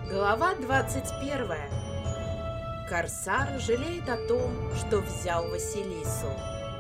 Глава 21. Корсар жалеет о том, что взял Василису.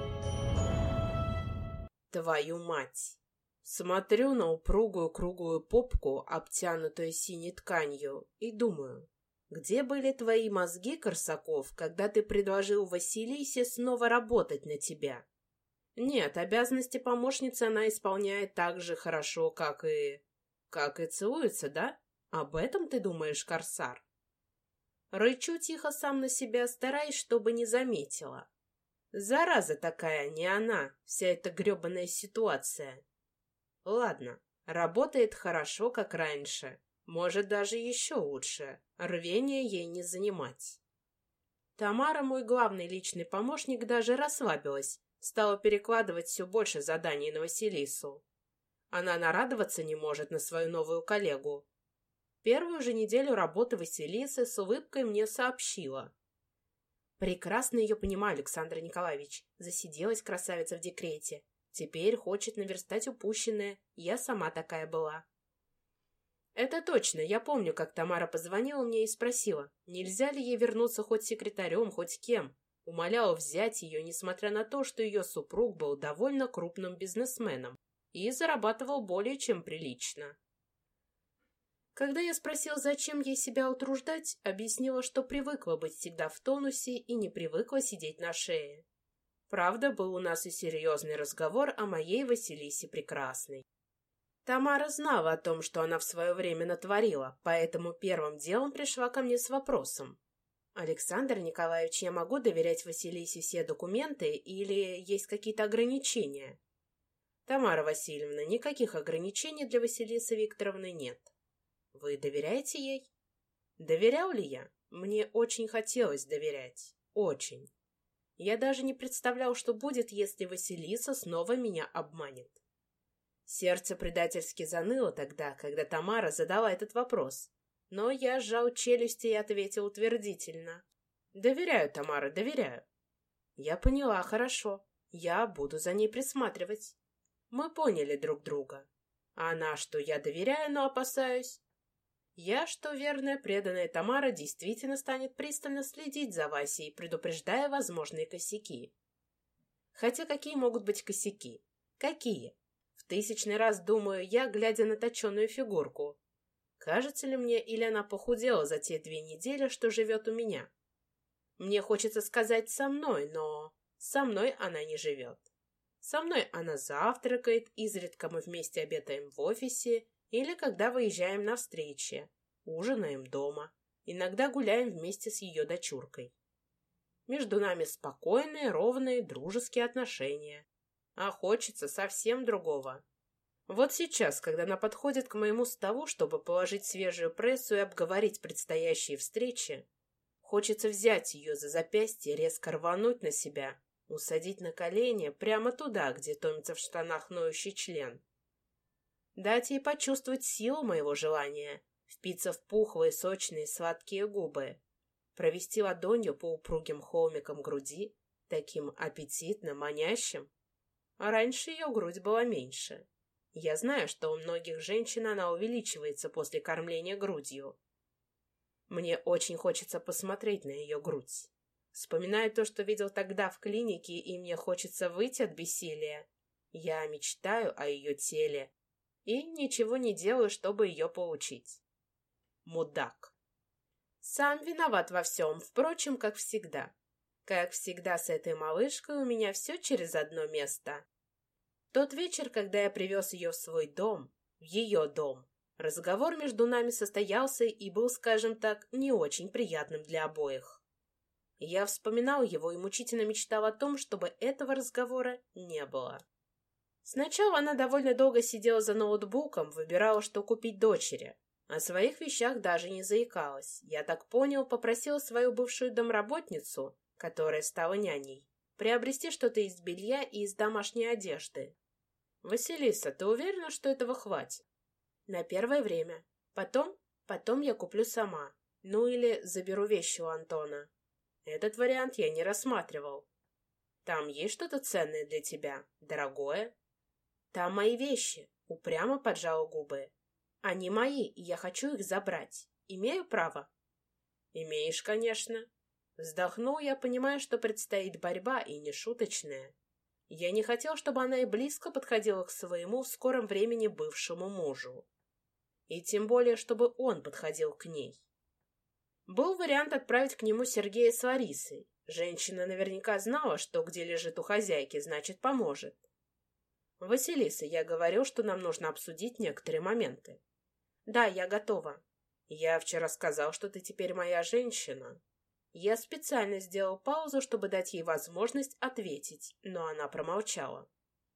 Твою мать! Смотрю на упругую круглую попку, обтянутую синей тканью, и думаю, где были твои мозги, Корсаков, когда ты предложил Василисе снова работать на тебя? Нет, обязанности помощницы она исполняет так же хорошо, как и целуется, да? Об этом ты думаешь, Корсар? Рычу тихо сам на себя, стараясь, чтобы не заметила. Зараза такая, не она, вся эта гребаная ситуация. Ладно, работает хорошо, как раньше. Может, даже еще лучше. Рвения ей не занимать. Тамара, мой главный личный помощник, даже расслабилась, стала перекладывать все больше заданий на Василису. Она нарадоваться не может на свою новую коллегу. Первую же неделю работы Василисы с улыбкой мне сообщила. Прекрасно ее понимаю, Александр Николаевич. Засиделась красавица в декрете. Теперь хочет наверстать упущенное. Я сама такая была. Это точно. Я помню, как Тамара позвонила мне и спросила, нельзя ли ей вернуться хоть секретарем, хоть кем. Умоляла взять ее, несмотря на то, что ее супруг был довольно крупным бизнесменом и зарабатывал более чем прилично. Когда я спросил, зачем ей себя утруждать, объяснила, что привыкла быть всегда в тонусе и не привыкла сидеть на шее. Правда, был у нас и серьезный разговор о моей Василисе Прекрасной. Тамара знала о том, что она в свое время натворила, поэтому первым делом пришла ко мне с вопросом. «Александр Николаевич, я могу доверять Василисе все документы или есть какие-то ограничения?» «Тамара Васильевна, никаких ограничений для Василисы Викторовны нет». «Вы доверяете ей?» «Доверял ли я? Мне очень хотелось доверять. Очень. Я даже не представлял, что будет, если Василиса снова меня обманет». Сердце предательски заныло тогда, когда Тамара задала этот вопрос. Но я сжал челюсти и ответил утвердительно. «Доверяю, Тамара, доверяю». «Я поняла, хорошо. Я буду за ней присматривать». Мы поняли друг друга. А она, что я доверяю, но опасаюсь. Я, что верная, преданная Тамара, действительно станет пристально следить за Васей, предупреждая возможные косяки. Хотя какие могут быть косяки? Какие? В 1000-й раз думаю я, глядя на точеную фигурку. Кажется ли мне, или она похудела за те 2 недели, что живет у меня? Мне хочется сказать «со мной», но со мной она не живет. Со мной она завтракает, изредка мы вместе обедаем в офисе, или когда выезжаем на встречи, ужинаем дома, иногда гуляем вместе с ее дочуркой. Между нами спокойные, ровные, дружеские отношения. А хочется совсем другого. Вот сейчас, когда она подходит к моему столу, чтобы положить свежую прессу и обговорить предстоящие встречи, хочется взять ее за запястье, резко рвануть на себя, усадить на колени прямо туда, где томится в штанах ноющий член. Дать ей почувствовать силу моего желания, впиться в пухлые, сочные, сладкие губы, провести ладонью по упругим холмикам груди, таким аппетитно манящим. А раньше ее грудь была меньше. Я знаю, что у многих женщин она увеличивается после кормления грудью. Мне очень хочется посмотреть на ее грудь. Вспоминаю то, что видел тогда в клинике, и мне хочется выйти от бессилия. Я мечтаю о ее теле и ничего не делаю, чтобы ее получить. Мудак. Сам виноват во всем, впрочем, как всегда. Как всегда с этой малышкой у меня все через одно место. Тот вечер, когда я привез ее в свой дом, в ее дом, разговор между нами состоялся и был, скажем так, не очень приятным для обоих. Я вспоминал его и мучительно мечтал о том, чтобы этого разговора не было. Сначала она довольно долго сидела за ноутбуком, выбирала, что купить дочери. О своих вещах даже не заикалась. Я так понял, попросила свою бывшую домработницу, которая стала няней, приобрести что-то из белья и из домашней одежды. «Василиса, ты уверена, что этого хватит?» «На первое время. Потом я куплю сама. Ну или заберу вещи у Антона». Этот вариант я не рассматривал. «Там есть что-то ценное для тебя? Дорогое?» «Там мои вещи», — упрямо поджала губы. «Они мои, и я хочу их забрать. Имею право? Имеешь, конечно. Вздохнул я, понимая, что предстоит борьба, и не шуточная. Я не хотел, чтобы она и близко подходила к своему в скором времени бывшему мужу. И тем более, чтобы он подходил к ней. Был вариант отправить к нему Сергея с Ларисой. Женщина наверняка знала, что где лежит у хозяйки, значит, поможет. «Василиса, я говорил, что нам нужно обсудить некоторые моменты». «Да, я готова». «Я вчера сказал, что ты теперь моя женщина». Я специально сделал паузу, чтобы дать ей возможность ответить, но она промолчала.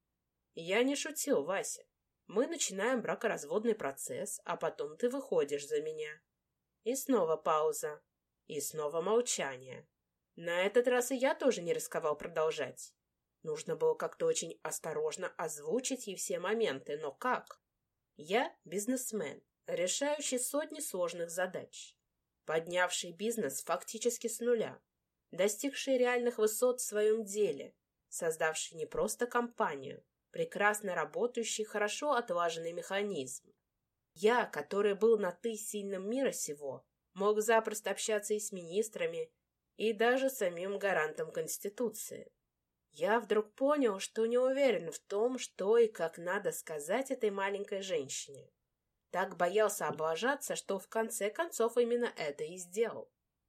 «Я не шутил, Вася. Мы начинаем бракоразводный процесс, а потом ты выходишь за меня». И снова пауза. И снова молчание. На этот раз и я тоже не рисковал продолжать. Нужно было как-то очень осторожно озвучить ей все моменты, но как? Я бизнесмен, решающий сотни сложных задач, поднявший бизнес фактически с нуля, достигший реальных высот в своем деле, создавший не просто компанию, прекрасно работающий, хорошо отлаженный механизм. Я, который был на «ты» сильным мира сего, мог запросто общаться и с министрами, и даже самим гарантом Конституции. Я вдруг понял, что не уверен в том, что и как надо сказать этой маленькой женщине. Так боялся облажаться, что в конце концов именно это и сделал.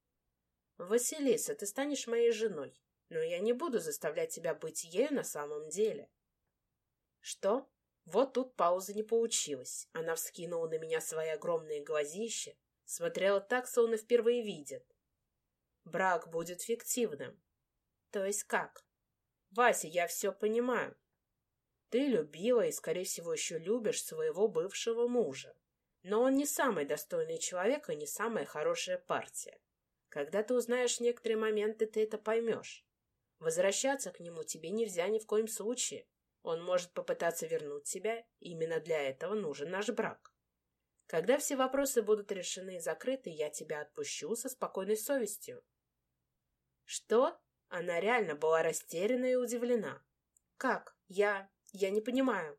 «Василиса, ты станешь моей женой, но я не буду заставлять тебя быть ею на самом деле». «Что?» Вот тут пауза не получилась. Она вскинула на меня свои огромные глазища, смотрела так, словно впервые видит. «Брак будет фиктивным». «То есть как?» «Вася, я все понимаю. Ты любила и, скорее всего, еще любишь своего бывшего мужа. Но он не самый достойный человек и не самая хорошая партия. Когда ты узнаешь некоторые моменты, ты это поймешь. Возвращаться к нему тебе нельзя ни в коем случае. Он может попытаться вернуть тебя, и именно для этого нужен наш брак. Когда все вопросы будут решены и закрыты, я тебя отпущу со спокойной совестью». «Что?» Она реально была растеряна и удивлена. «Как? Я не понимаю.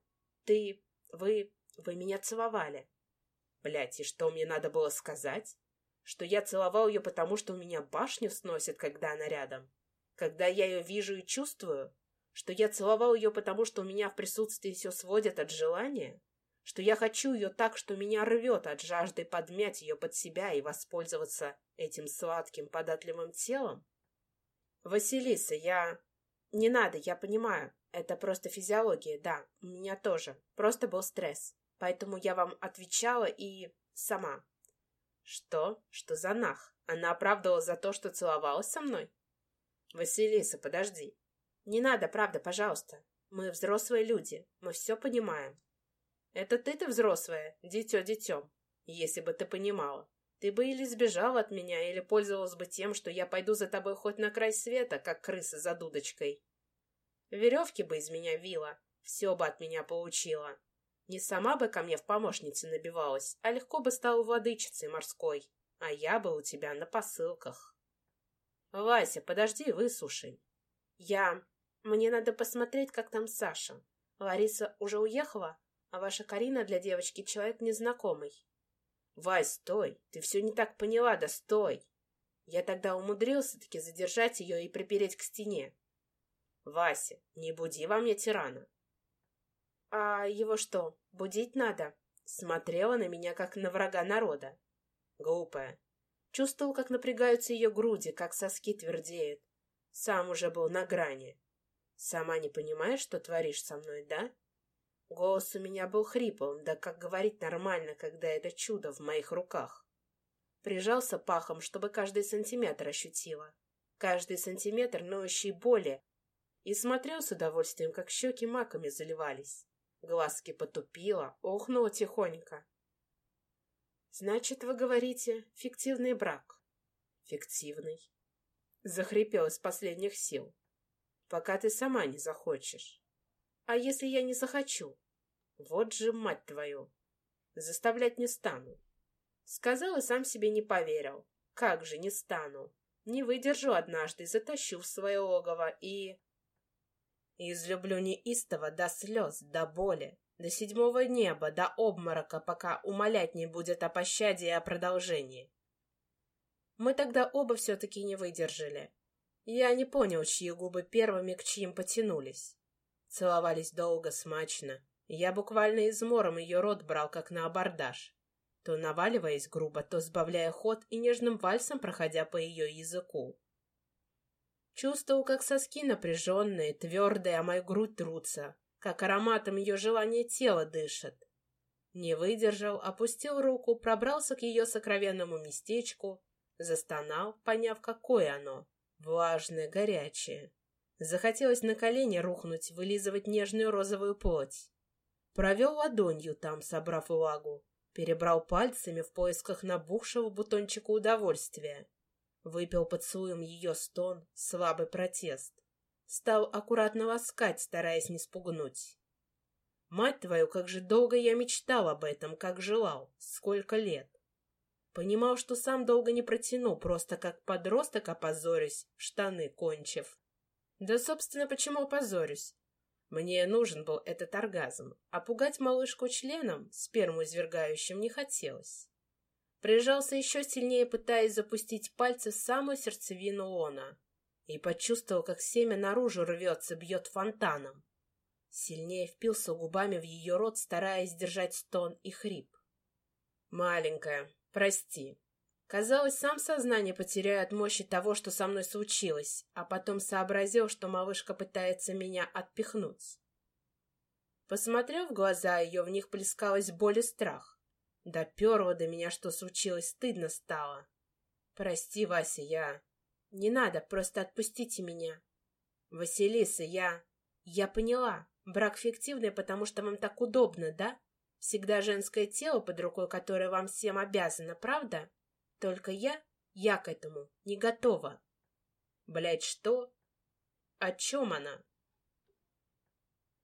Вы меня целовали». Блядь, и что мне надо было сказать? Что я целовал ее потому, что у меня башню сносит, когда она рядом? Когда я ее вижу и чувствую? Что я целовал ее потому, что у меня в присутствии все сводит от желания? Что я хочу ее так, что меня рвет от жажды подмять ее под себя и воспользоваться этим сладким податливым телом? «Василиса, Не надо, я понимаю. Это просто физиология, да, у меня тоже. Просто был стресс. Поэтому я вам отвечала и... сама». «Что? Что за нах? Она оправдывалась за то, что целовалась со мной?» «Василиса, подожди». «Не надо, правда, пожалуйста. Мы взрослые люди, мы все понимаем». «Это ты-то взрослая, дитё детем. Если бы ты понимала. Ты бы или сбежала от меня, или пользовалась бы тем, что я пойду за тобой хоть на край света, как крыса за дудочкой. Веревки бы из меня вила, все бы от меня получила. Не сама бы ко мне в помощнице набивалась, а легко бы стала владычицей морской, а я бы у тебя на посылках». «Вася, подожди, выслушай». Мне надо посмотреть, как там Саша. Лариса уже уехала, а ваша Карина для девочки человек незнакомый». «Вась, стой! Ты все не так поняла, да стой!» Я тогда умудрился-таки задержать ее и припереть к стене. «Вася, не буди во мне тирана». «А его что, будить надо?» Смотрела на меня, как на врага народа. Глупая. Чувствовал, как напрягаются ее груди, как соски твердеют. Сам уже был на грани. «Сама не понимаешь, что творишь со мной, да?» Голос у меня был хриплым, да как говорить нормально, когда это чудо в моих руках. Прижался пахом, чтобы каждый сантиметр ощутила. Каждый сантиметр ноющей боли. И смотрел с удовольствием, как щеки маками заливались. Глазки потупила, охнула тихонько. «Значит, вы говорите, фиктивный брак?» «Фиктивный». Захрипел из последних сил. «Пока ты сама не захочешь». «А если я не захочу?» «Вот же, мать твою! Заставлять не стану». Сказал и сам себе не поверил. «Как же не стану? Не выдержу однажды, затащу в свое логово и...» Излюблю неистово до слез, до боли, До седьмого неба, до обморока, пока умолять не будет о пощаде и о продолжении. Мы тогда оба все-таки не выдержали. Я не понял, чьи губы первыми к чьим потянулись. Целовались долго, смачно. Я буквально измором ее рот брал, как на абордаж. То наваливаясь грубо, то сбавляя ход и нежным вальсом проходя по ее языку. Чувствовал, как соски напряженные, твердые, а мою грудь трутся, как ароматом ее желания тела дышит. Не выдержал, опустил руку, пробрался к ее сокровенному местечку, застонал, поняв, какое оно, влажное, горячее. Захотелось на колени рухнуть, вылизывать нежную розовую плоть. Провел ладонью там, собрав влагу, перебрал пальцами в поисках набухшего бутончика удовольствия. Выпил поцелуем ее стон, слабый протест. Стал аккуратно ласкать, стараясь не спугнуть. Мать твою, как же долго я мечтал об этом, как желал, сколько лет. Понимал, что сам долго не протяну, просто как подросток опозорюсь, штаны кончив. Да, собственно, почему опозорюсь? Мне нужен был этот оргазм, а пугать малышку членом, сперму извергающим, не хотелось. Прижался еще сильнее, пытаясь запустить пальцы в самую сердцевину лона, и почувствовал, как семя наружу рвется, бьет фонтаном. Сильнее впился губами в ее рот, стараясь сдержать стон и хрип. «Маленькая, прости». Казалось, сам сознание потеряю от мощи того, что со мной случилось, а потом сообразил, что малышка пытается меня отпихнуть. Посмотрев в глаза ее, в них плескалась боль и страх. Доперло до меня, что случилось, стыдно стало. «Прости, Вася, я...» «Не надо, просто отпустите меня». «Василиса, я...» «Я поняла. Брак фиктивный, потому что вам так удобно, да? Всегда женское тело под рукой, которое вам всем обязано, правда? Только я к этому не готова». «Блядь, что? О чем она?»